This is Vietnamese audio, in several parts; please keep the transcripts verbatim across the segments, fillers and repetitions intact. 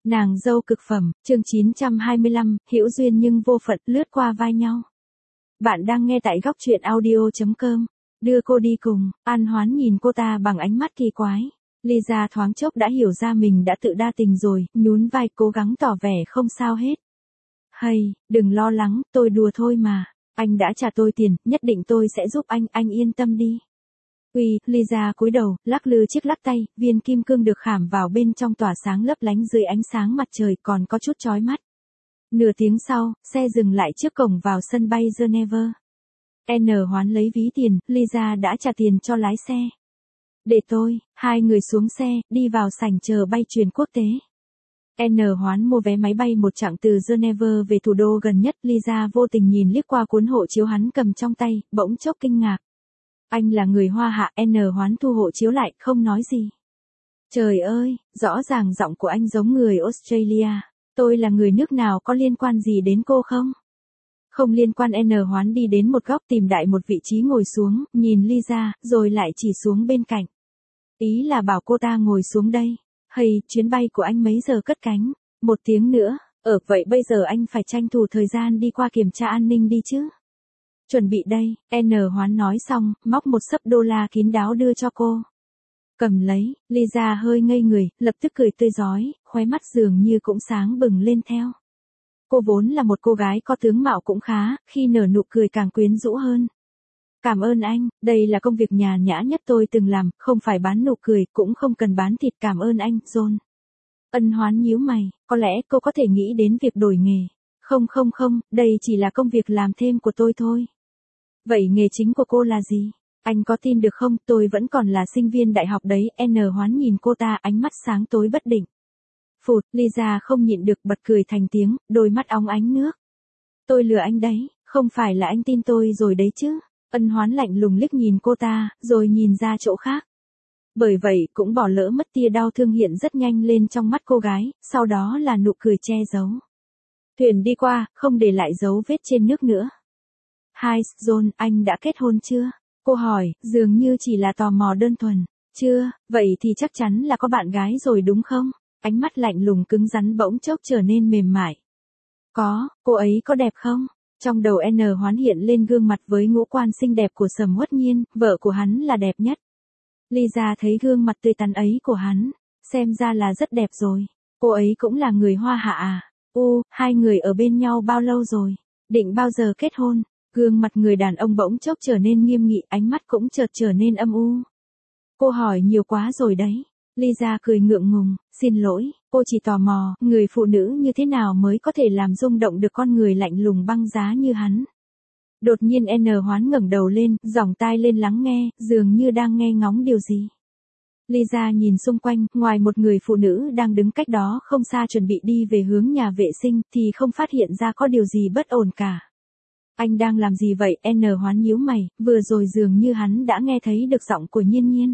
Nàng dâu cực phẩm, chương chín trăm hai mươi lăm, hữu duyên nhưng vô phận, lướt qua vai nhau. Bạn đang nghe tại góc truyện audio chấm com. Đưa cô đi cùng. An Hoán nhìn cô ta bằng ánh mắt kỳ quái. Lisa thoáng chốc đã hiểu ra mình đã tự đa tình rồi, nhún vai cố gắng tỏ vẻ không sao hết. Hay, đừng lo lắng, tôi đùa thôi mà. Anh đã trả tôi tiền, nhất định tôi sẽ giúp anh, anh yên tâm đi. Uy, Lisa cúi đầu, lắc lư chiếc lắc tay, viên kim cương được khảm vào bên trong tỏa sáng lấp lánh dưới ánh sáng mặt trời còn có chút chói mắt. Nửa tiếng sau, xe dừng lại trước cổng vào sân bay Geneva. N Hoán lấy ví tiền, Lisa đã trả tiền cho lái xe. Để tôi, hai người xuống xe, đi vào sảnh chờ bay chuyền quốc tế. N Hoán mua vé máy bay một chặng từ Geneva về thủ đô gần nhất. Lisa vô tình nhìn liếc qua cuốn hộ chiếu hắn cầm trong tay, bỗng chốc kinh ngạc. Anh là người Hoa hạ. N Hoán thu hộ chiếu lại, không nói gì. Trời ơi, rõ ràng giọng của anh giống người Australia. Tôi là người nước nào, có liên quan gì đến cô không? Không liên quan. N Hoán đi đến một góc tìm đại một vị trí ngồi xuống, nhìn Lisa, rồi lại chỉ xuống bên cạnh. Ý là bảo cô ta ngồi xuống đây. Hay, chuyến bay của anh mấy giờ cất cánh? Một tiếng nữa. Ở vậy bây giờ anh phải tranh thủ thời gian đi qua kiểm tra an ninh đi chứ. Chuẩn bị đây. N Hoán nói xong, móc một xấp đô la kín đáo đưa cho cô. Cầm lấy. Lisa hơi ngây người, lập tức cười tươi rói, khóe mắt dường như cũng sáng bừng lên theo. Cô vốn là một cô gái có tướng mạo cũng khá, khi nở nụ cười càng quyến rũ hơn. Cảm ơn anh, đây là công việc nhàn nhã nhất tôi từng làm, không phải bán nụ cười, cũng không cần bán thịt. Cảm ơn anh, John. Ân Hoán nhíu mày, có lẽ cô có thể nghĩ đến việc đổi nghề. Không không không, đây chỉ là công việc làm thêm của tôi thôi. Vậy nghề chính của cô là gì? Anh có tin được không, tôi vẫn còn là sinh viên đại học đấy. N Hoán nhìn cô ta, ánh mắt sáng tối bất định. Phụt, Lisa không nhịn được bật cười thành tiếng, đôi mắt óng ánh nước. Tôi lừa anh đấy, không phải là anh tin tôi rồi đấy chứ. Ân Hoán lạnh lùng liếc nhìn cô ta, rồi nhìn ra chỗ khác. Bởi vậy cũng bỏ lỡ mất tia đau thương hiện rất nhanh lên trong mắt cô gái, sau đó là nụ cười che giấu. Thuyền đi qua, không để lại dấu vết trên nước nữa. Hi, John, anh đã kết hôn chưa? Cô hỏi, dường như chỉ là tò mò đơn thuần. Chưa, vậy thì chắc chắn là có bạn gái rồi đúng không? Ánh mắt lạnh lùng cứng rắn bỗng chốc trở nên mềm mại. Có, cô ấy có đẹp không? Trong đầu N Hoán hiện lên gương mặt với ngũ quan xinh đẹp của Sầm Uất Nhiên, vợ của hắn là đẹp nhất. Lisa thấy gương mặt tươi tắn ấy của hắn, xem ra là rất đẹp rồi. Cô ấy cũng là người Hoa hạ à? U, hai người ở bên nhau bao lâu rồi? Định bao giờ kết hôn? Gương mặt người đàn ông bỗng chốc trở nên nghiêm nghị, ánh mắt cũng chợt trở nên âm u. Cô hỏi nhiều quá rồi đấy. Lisa cười ngượng ngùng, xin lỗi, cô chỉ tò mò, người phụ nữ như thế nào mới có thể làm rung động được con người lạnh lùng băng giá như hắn. Đột nhiên N Hoán ngẩng đầu lên, giỏng tai lên lắng nghe, dường như đang nghe ngóng điều gì. Lisa nhìn xung quanh, ngoài một người phụ nữ đang đứng cách đó không xa chuẩn bị đi về hướng nhà vệ sinh, thì không phát hiện ra có điều gì bất ổn cả. Anh đang làm gì vậy? N Hoán nhíu mày, vừa rồi dường như hắn đã nghe thấy được giọng của Nhiên Nhiên.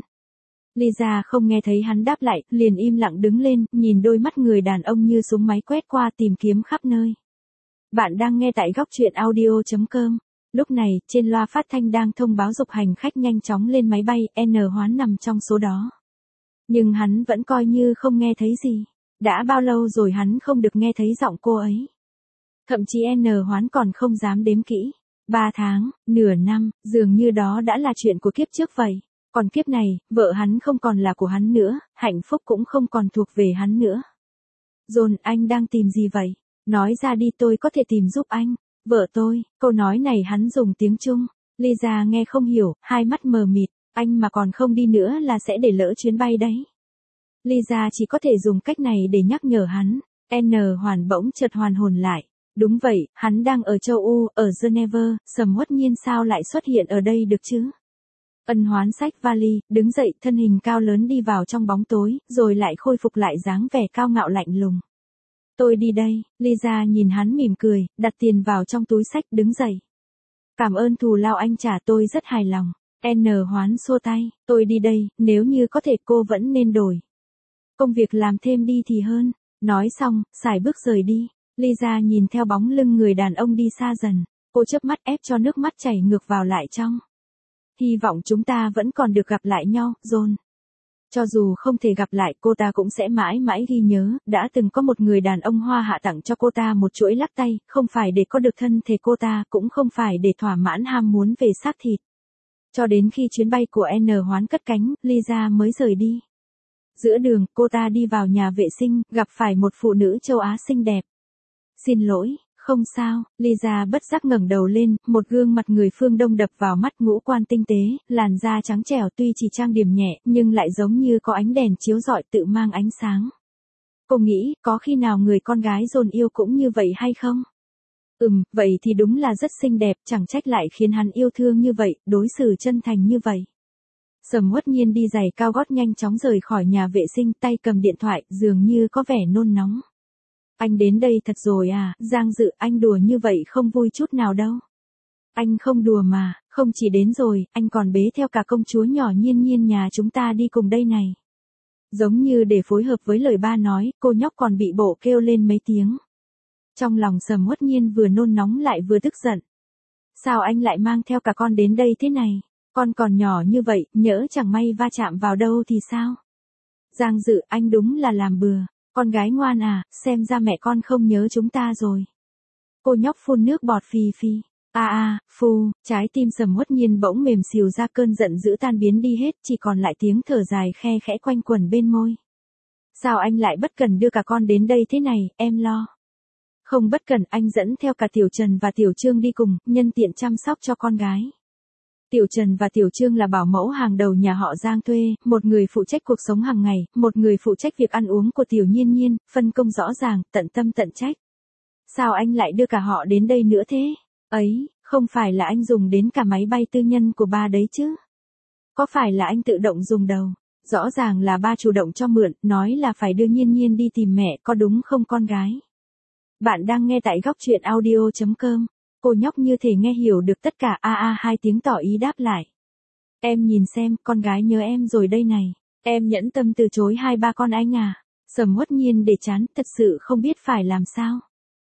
Lisa không nghe thấy hắn đáp lại, liền im lặng đứng lên, nhìn đôi mắt người đàn ông như súng máy quét qua tìm kiếm khắp nơi. Bạn đang nghe tại góc truyện audio chấm com. Lúc này, trên loa phát thanh đang thông báo dục hành khách nhanh chóng lên máy bay. N Hoán nằm trong số đó. Nhưng hắn vẫn coi như không nghe thấy gì. Đã bao lâu rồi hắn không được nghe thấy giọng cô ấy. Thậm chí N Hoán còn không dám đếm kỹ. Ba tháng, nửa năm, dường như đó đã là chuyện của kiếp trước vậy. Còn kiếp này, vợ hắn không còn là của hắn nữa, hạnh phúc cũng không còn thuộc về hắn nữa. John, anh đang tìm gì vậy? Nói ra đi, tôi có thể tìm giúp anh. Vợ tôi, câu nói này hắn dùng tiếng Trung. Lisa nghe không hiểu, hai mắt mờ mịt, anh mà còn không đi nữa là sẽ để lỡ chuyến bay đấy. Lisa chỉ có thể dùng cách này để nhắc nhở hắn. N Hoán bỗng chợt hoàn hồn lại. Đúng vậy, hắn đang ở châu Âu, ở Geneva, Sầm Uất Nhiên sao lại xuất hiện ở đây được chứ? Ân Hoán xách vali, đứng dậy, thân hình cao lớn đi vào trong bóng tối, rồi lại khôi phục lại dáng vẻ cao ngạo lạnh lùng. Tôi đi đây. Lisa nhìn hắn mỉm cười, đặt tiền vào trong túi xách, đứng dậy. Cảm ơn thù lao anh trả, tôi rất hài lòng. N Hoán xua tay, tôi đi đây, nếu như có thể cô vẫn nên đổi công việc làm thêm đi thì hơn. Nói xong, sải bước rời đi. Lisa nhìn theo bóng lưng người đàn ông đi xa dần, cô chớp mắt ép cho nước mắt chảy ngược vào lại trong. Hy vọng chúng ta vẫn còn được gặp lại nhau, John. Cho dù không thể gặp lại, cô ta cũng sẽ mãi mãi ghi nhớ, đã từng có một người đàn ông Hoa Hạ tặng cho cô ta một chuỗi lắc tay, không phải để có được thân thể cô ta, cũng không phải để thỏa mãn ham muốn về xác thịt. Cho đến khi chuyến bay của N Hoán cất cánh, Lisa mới rời đi. Giữa đường, cô ta đi vào nhà vệ sinh, gặp phải một phụ nữ châu Á xinh đẹp. Xin lỗi, không sao, Lisa bất giác ngẩng đầu lên, một gương mặt người phương Đông đập vào mắt, ngũ quan tinh tế, làn da trắng trẻo, tuy chỉ trang điểm nhẹ, nhưng lại giống như có ánh đèn chiếu rọi tự mang ánh sáng. Cô nghĩ, có khi nào người con gái dồn yêu cũng như vậy hay không? Ừm, vậy thì đúng là rất xinh đẹp, chẳng trách lại khiến hắn yêu thương như vậy, đối xử chân thành như vậy. Sầm Uất Nhiên đi giày cao gót nhanh chóng rời khỏi nhà vệ sinh, tay cầm điện thoại, dường như có vẻ nôn nóng. Anh đến đây thật rồi à, Giang Dự, anh đùa như vậy không vui chút nào đâu. Anh không đùa mà, không chỉ đến rồi, anh còn bế theo cả công chúa nhỏ Nhiên Nhiên nhà chúng ta đi cùng đây này. Giống như để phối hợp với lời ba nói, cô nhóc còn bị bộ kêu lên mấy tiếng. Trong lòng Sầm Uất Nhiên vừa nôn nóng lại vừa tức giận. Sao anh lại mang theo cả con đến đây thế này? Con còn nhỏ như vậy, nhỡ chẳng may va chạm vào đâu thì sao? Giang Dự, anh đúng là làm bừa. Con gái ngoan à, xem ra mẹ con không nhớ chúng ta rồi. Cô nhóc phun nước bọt phì phì. A a, phu, trái tim Sầm Uất Nhiên bỗng mềm xìu ra, cơn giận dữ tan biến đi hết, chỉ còn lại tiếng thở dài khe khẽ quanh quẩn bên môi. Sao anh lại bất cần đưa cả con đến đây thế này, em lo. Không bất cần, anh dẫn theo cả Tiểu Trần và Tiểu Trương đi cùng, nhân tiện chăm sóc cho con gái. Tiểu Trần và Tiểu Trương là bảo mẫu hàng đầu nhà họ Giang thuê, một người phụ trách cuộc sống hàng ngày, một người phụ trách việc ăn uống của Tiểu Nhiên Nhiên, phân công rõ ràng, tận tâm tận trách. Sao anh lại đưa cả họ đến đây nữa thế? Ấy, không phải là anh dùng đến cả máy bay tư nhân của ba đấy chứ? Có phải là anh tự động dùng đâu? Rõ ràng là ba chủ động cho mượn, nói là phải đưa Nhiên Nhiên đi tìm mẹ, có đúng không con gái? Bạn đang nghe tại góc truyện audio chấm com. Cô nhóc như thể nghe hiểu được tất cả, a a hai tiếng tỏ ý đáp lại. Em nhìn xem, con gái nhớ em rồi đây này. Em nhẫn tâm từ chối hai ba con anh à? Sầm Uất Nhiên để chán, thật sự không biết phải làm sao.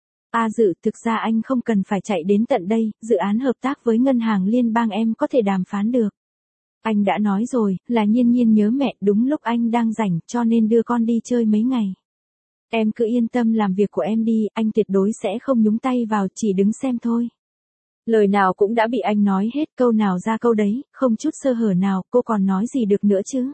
A Dự, thực ra anh không cần phải chạy đến tận đây, dự án hợp tác với ngân hàng liên bang em có thể đàm phán được. Anh đã nói rồi, là Nhiên Nhiên nhớ mẹ, đúng lúc anh đang rảnh, cho nên đưa con đi chơi mấy ngày. Em cứ yên tâm làm việc của em đi, anh tuyệt đối sẽ không nhúng tay vào, chỉ đứng xem thôi. Lời nào cũng đã bị anh nói hết, câu nào ra câu đấy, không chút sơ hở nào, cô còn nói gì được nữa chứ?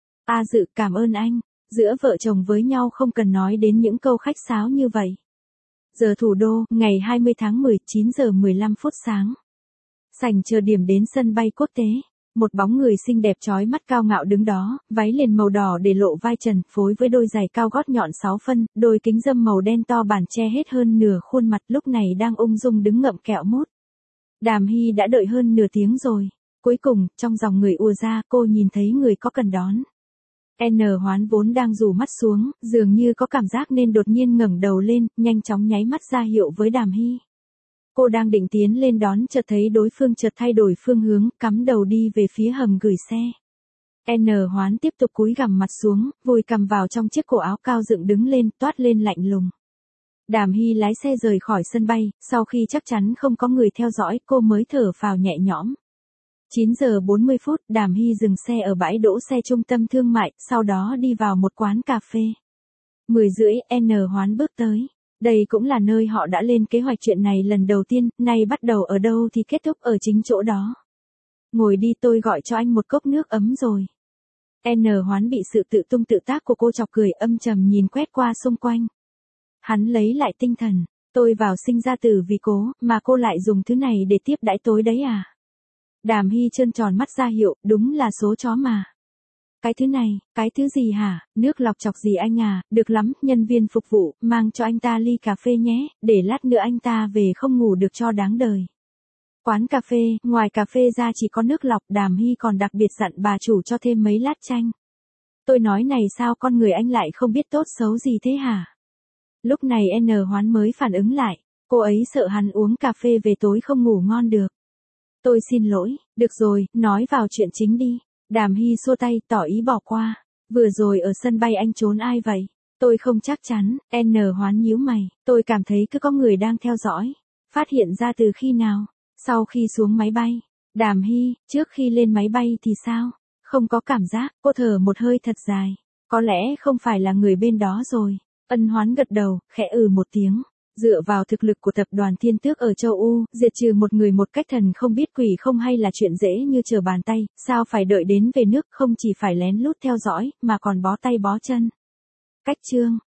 A Dự, cảm ơn anh, giữa vợ chồng với nhau không cần nói đến những câu khách sáo như vậy. Giờ thủ đô, ngày hai mươi tháng mười, chín giờ mười lăm phút sáng. Sảnh chờ điểm đến sân bay quốc tế. Một bóng người xinh đẹp chói mắt cao ngạo đứng đó, váy liền màu đỏ để lộ vai trần, phối với đôi giày cao gót nhọn sáu phân, đôi kính râm màu đen to bản che hết hơn nửa khuôn mặt, lúc này đang ung dung đứng ngậm kẹo mút. Đàm Hy đã đợi hơn nửa tiếng rồi. Cuối cùng, trong dòng người ùa ra, cô nhìn thấy người có cần đón. N Hoán vốn đang rủ mắt xuống, dường như có cảm giác nên đột nhiên ngẩng đầu lên, nhanh chóng nháy mắt ra hiệu với Đàm Hy. Cô đang định tiến lên đón, chợt thấy đối phương chợt thay đổi phương hướng, cắm đầu đi về phía hầm gửi xe. N Hoán tiếp tục cúi gằm mặt xuống, vùi cằm vào trong chiếc cổ áo cao dựng đứng lên, toát lên lạnh lùng. Đàm Hy lái xe rời khỏi sân bay, sau khi chắc chắn không có người theo dõi, cô mới thở phào nhẹ nhõm. chín giờ bốn mươi phút, Đàm Hy dừng xe ở bãi đỗ xe trung tâm thương mại, sau đó đi vào một quán cà phê. mười rưỡi, N Hoán bước tới. Đây cũng là nơi họ đã lên kế hoạch chuyện này lần đầu tiên, nay bắt đầu ở đâu thì kết thúc ở chính chỗ đó. Ngồi đi, tôi gọi cho anh một cốc nước ấm rồi. N Hoán bị sự tự tung tự tác của cô chọc cười, âm trầm nhìn quét qua xung quanh. Hắn lấy lại tinh thần, tôi vào sinh ra tử vì cố, mà cô lại dùng thứ này để tiếp đãi tối đấy à? Đàm Hy trơn tròn mắt ra hiệu, đúng là số chó mà. Cái thứ này, cái thứ gì hả, nước lọc chọc gì anh à, được lắm, nhân viên phục vụ, mang cho anh ta ly cà phê nhé, để lát nữa anh ta về không ngủ được cho đáng đời. Quán cà phê, ngoài cà phê ra chỉ có nước lọc, Đàm Hy còn đặc biệt dặn bà chủ cho thêm mấy lát chanh. Tôi nói này, sao con người anh lại không biết tốt xấu gì thế hả? Lúc này N Hoán mới phản ứng lại, cô ấy sợ hắn uống cà phê về tối không ngủ ngon được. Tôi xin lỗi, được rồi, nói vào chuyện chính đi. Đàm Hy xua tay, tỏ ý bỏ qua. Vừa rồi ở sân bay anh trốn ai vậy? Tôi không chắc chắn. N Hoán nhíu mày, tôi cảm thấy cứ có người đang theo dõi. Phát hiện ra từ khi nào? Sau khi xuống máy bay. Đàm Hy, trước khi lên máy bay thì sao? Không có cảm giác, cô thở một hơi thật dài. Có lẽ không phải là người bên đó rồi. Ân Hoán gật đầu, khẽ ừ một tiếng. Dựa vào thực lực của tập đoàn Thiên Tước ở châu U, diệt trừ một người một cách thần không biết quỷ không hay là chuyện dễ như trở bàn tay, sao phải đợi đến về nước không chỉ phải lén lút theo dõi, mà còn bó tay bó chân. Cách chương